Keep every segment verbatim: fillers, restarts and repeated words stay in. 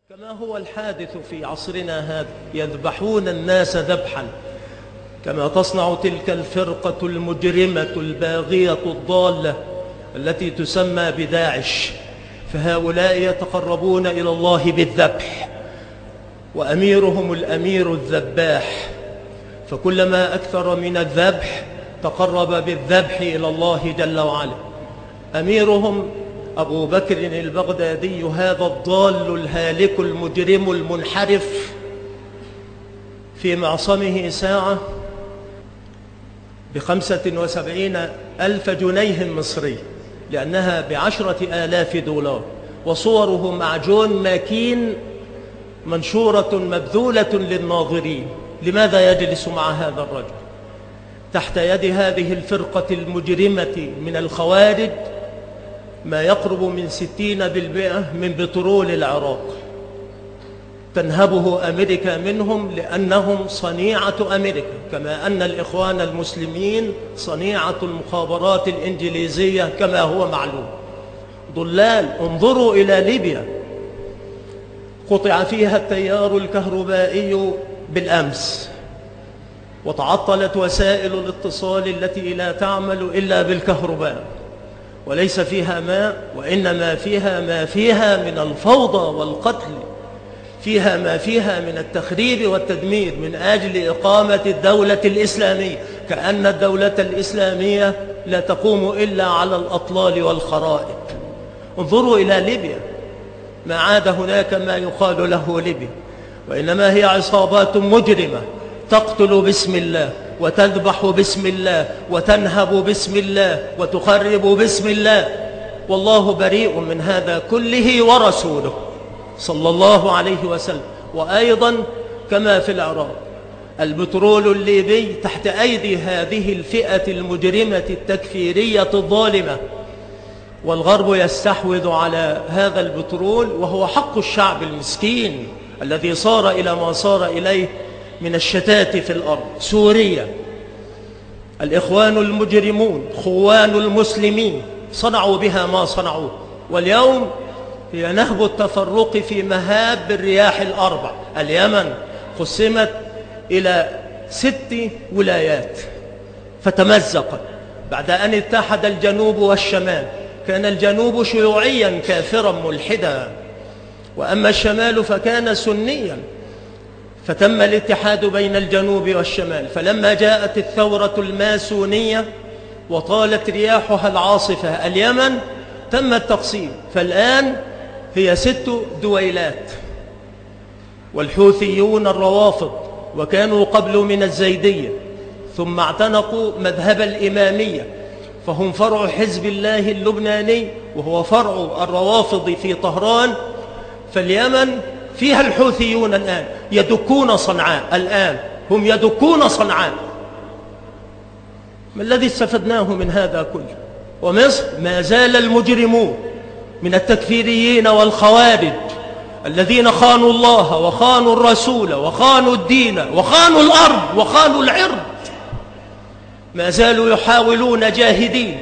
كما هو الحادث في عصرنا هذا، يذبحون الناس ذبحا كما تصنع تلك الفرقة المجرمة الباغية الضالة التي تسمى بداعش. فهؤلاء يتقربون إلى الله بالذبح، وأميرهم الأمير الذباح، فكلما أكثر من الذبح تقرب بالذبح إلى الله جل وعلا. أميرهم أبو بكر البغدادي، هذا الضال الهالك المجرم المنحرف، في معصمه ساعة بخمسة وسبعين ألف جنيه مصري، لأنها بعشرة آلاف دولار، وصوره معجون ماكين منشورة مبذولة للناظرين. لماذا يجلس مع هذا الرجل تحت يد هذه الفرقة المجرمة من الخوارج ما يقرب من ستين بالمئة من بترول العراق؟ تنهبه أمريكا منهم لأنهم صنيعة أمريكا، كما أن الإخوان المسلمين صنيعة المخابرات الإنجليزية كما هو معلوم. ضلال. انظروا إلى ليبيا، قطع فيها التيار الكهربائي بالأمس، وتعطلت وسائل الاتصال التي لا تعمل إلا بالكهرباء، وليس فيها ماء، وإنما فيها ما فيها من الفوضى والقتل، فيها ما فيها من التخريب والتدمير من أجل إقامة الدولة الإسلامية، كأن الدولة الإسلامية لا تقوم إلا على الأطلال والخرائط. انظروا إلى ليبيا، ما عاد هناك ما يقال له ليبيا، وإنما هي عصابات مجرمة تقتل باسم الله، وتذبح باسم الله، وتنهب باسم الله، وتخرب باسم الله، والله بريء من هذا كله ورسوله صلى الله عليه وسلم. وأيضا كما في العراق، البترول الليبي تحت أيدي هذه الفئة المجرمة التكفيرية الظالمة، والغرب يستحوذ على هذا البترول، وهو حق الشعب المسكين الذي صار إلى ما صار إليه من الشتات في الأرض. سوريا، الإخوان المجرمون خوان المسلمين صنعوا بها ما صنعوه، واليوم هي نهب التفرق في مهاب الرياح الأربع. اليمن قسمت إلى ست ولايات فتمزقت بعد أن اتحد الجنوب والشمال. كان الجنوب شيوعيا كافرا ملحدا، وأما الشمال فكان سنيا، فتم الاتحاد بين الجنوب والشمال. فلما جاءت الثورة الماسونية وطالت رياحها العاصفة اليمن، تم التقسيم، فالآن هي ست دويلات. والحوثيون الروافض، وكانوا قبل من الزيدية، ثم اعتنقوا مذهب الإمامية، فهم فرع حزب الله اللبناني، وهو فرع الروافض في طهران. فاليمن فيها الحوثيون الآن يدكون صنعاء، الآن هم يدكون صنعاء. ما الذي استفدناه من هذا كله؟ ومصر ما زال المجرمون من التكفيريين والخوارج الذين خانوا الله وخانوا الرسول وخانوا الدين وخانوا الأرض وخانوا العرض، ما زالوا يحاولون جاهدين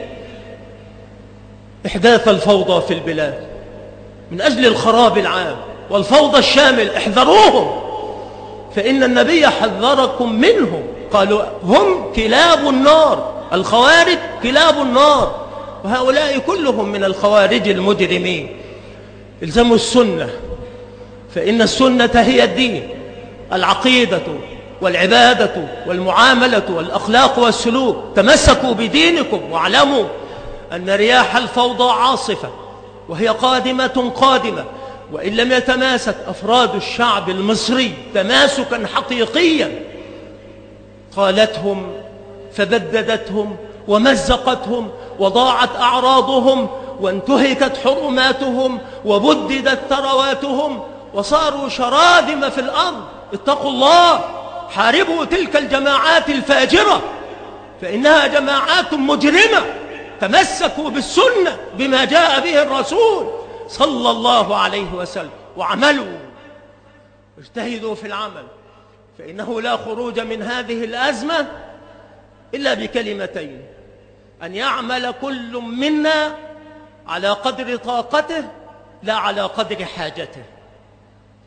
إحداث الفوضى في البلاد من أجل الخراب العام والفوضى الشامل. احذروهم، فإن النبي حذركم منهم، قالوا هم كلاب النار، الخوارج كلاب النار، وهؤلاء كلهم من الخوارج المجرمين. الزموا السنة، فإن السنة هي الدين، العقيدة والعبادة والمعاملة والأخلاق والسلوك. تمسكوا بدينكم، واعلموا أن رياح الفوضى عاصفة، وهي قادمة قادمة، وإن لم يتماسك أفراد الشعب المصري تماسكا حقيقيا قالتهم فبددتهم ومزقتهم، وضاعت أعراضهم، وانتهكت حرماتهم، وبددت ثرواتهم، وصاروا شراذم في الأرض. اتقوا الله، حاربوا تلك الجماعات الفاجرة، فإنها جماعات مجرمة. تمسكوا بالسنة بما جاء به الرسول صلى الله عليه وسلم، وعملوا، اجتهدوا في العمل، فإنه لا خروج من هذه الأزمة إلا بكلمتين: أن يعمل كل منا على قدر طاقته لا على قدر حاجته.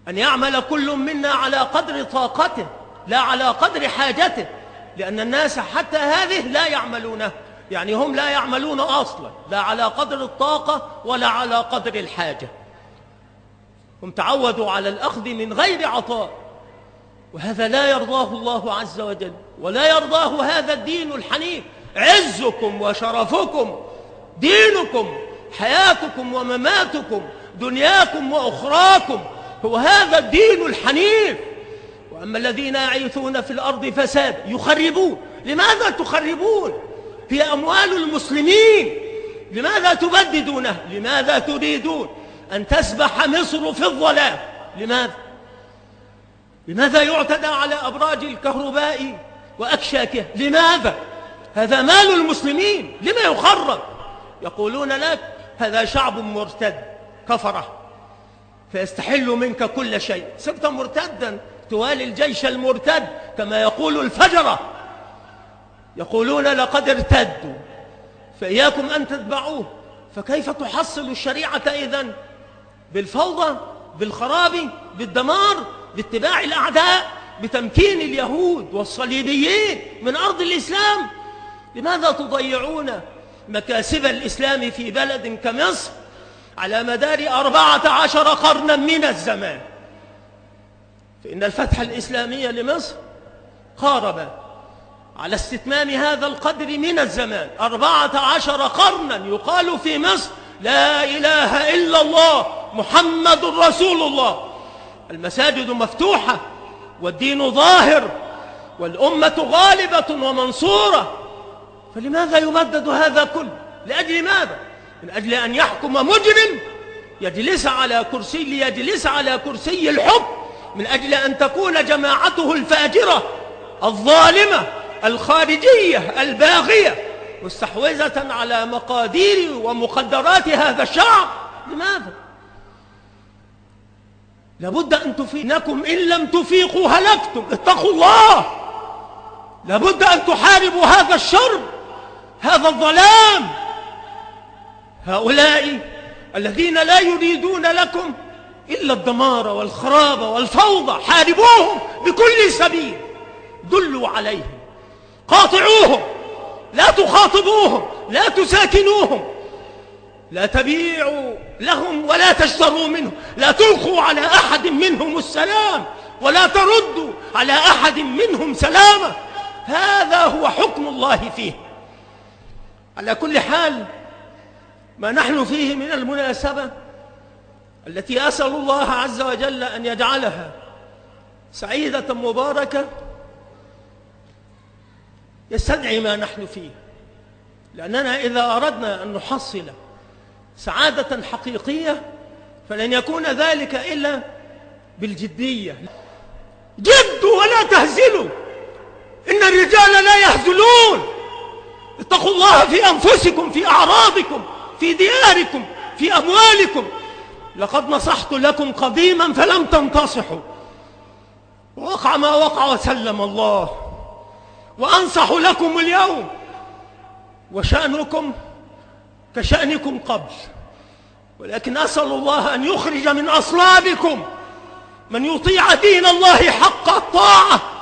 أن يعمل كل منا على قدر طاقته لا على قدر حاجته، لأن الناس حتى هذه لا يعملونه، يعني هم لا يعملون أصلا لا على قدر الطاقة ولا على قدر الحاجة. هم تعودوا على الأخذ من غير عطاء، وهذا لا يرضاه الله عز وجل ولا يرضاه هذا الدين الحنيف. عزكم وشرفكم دينكم، حياتكم ومماتكم، دنياكم وأخراكم، هو هذا الدين الحنيف. وأما الذين يعيثون في الأرض فساد يخربون. لماذا تخربون؟ هي أموال المسلمين، لماذا تبددونها؟ لماذا تريدون أن تسبح مصر في الظلام؟ لماذا؟ لماذا يعتدى على أبراج الكهرباء وأكشاكها؟ لماذا؟ هذا مال المسلمين، لما يخرب؟ يقولون لك هذا شعب مرتد كفره فيستحل منك كل شيء. صرت مرتدا توالي الجيش المرتد كما يقول الفجرة، يقولون لقد ارتدوا فإياكم أن تتبعوه. فكيف تحصل الشريعة إذن؟ بالفوضى، بالخراب، بالدمار، باتباع الأعداء، بتمكين اليهود والصليبيين من أرض الإسلام. لماذا تضيعون مكاسب الإسلام في بلد كمصر على مدار أربعة عشر قرنا من الزمان؟ فإن الفتح الإسلامي لمصر قارب على استتمام هذا القدر من الزمان. أربعة عشر قرنا يقال في مصر لا إله إلا الله محمد رسول الله. المساجد مفتوحة والدين ظاهر والأمة غالبة ومنصورة. فلماذا يمدد هذا كله؟ لأجل ماذا؟ من أجل أن يحكم مجرم يجلس على كرسي ليجلس على كرسي الحكم، من أجل أن تكون جماعته الفاجرة الظالمة الخارجية الباغية مستحوذة على مقادير ومقدرات هذا الشعب. لماذا؟ لابد أن تفيقوا، إن لم تفيقوا هلكتم. اتقوا الله، لابد أن تحاربوا هذا الشر، هذا الظلام، هؤلاء الذين لا يريدون لكم إلا الدمار والخراب والفوضى. حاربوهم بكل سبيل، دلوا عليهم، قاطعوهم، لا تخاطبوهم، لا تساكنوهم، لا تبيعوا لهم ولا تشتروا منهم، لا تلقوا على أحد منهم السلام ولا تردوا على أحد منهم سلامة. هذا هو حكم الله فيه. على كل حال، ما نحن فيه من المناسبة التي أسأل الله عز وجل أن يجعلها سعيدة مباركة يستدعي ما نحن فيه، لأننا إذا أردنا أن نحصل سعادة حقيقية فلن يكون ذلك إلا بالجدية. جدوا ولا تهزلوا، إن الرجال لا يهزلون. اتقوا الله في أنفسكم، في أعراضكم، في دياركم، في أموالكم. لقد نصحت لكم قديما فلم تنتصحوا، ووقع ما وقع وسلم الله، وأنصح لكم اليوم، وشأنكم كشأنكم قبل. ولكن أسأل الله أن يخرج من أصلابكم من يطيع دين الله حق الطاعة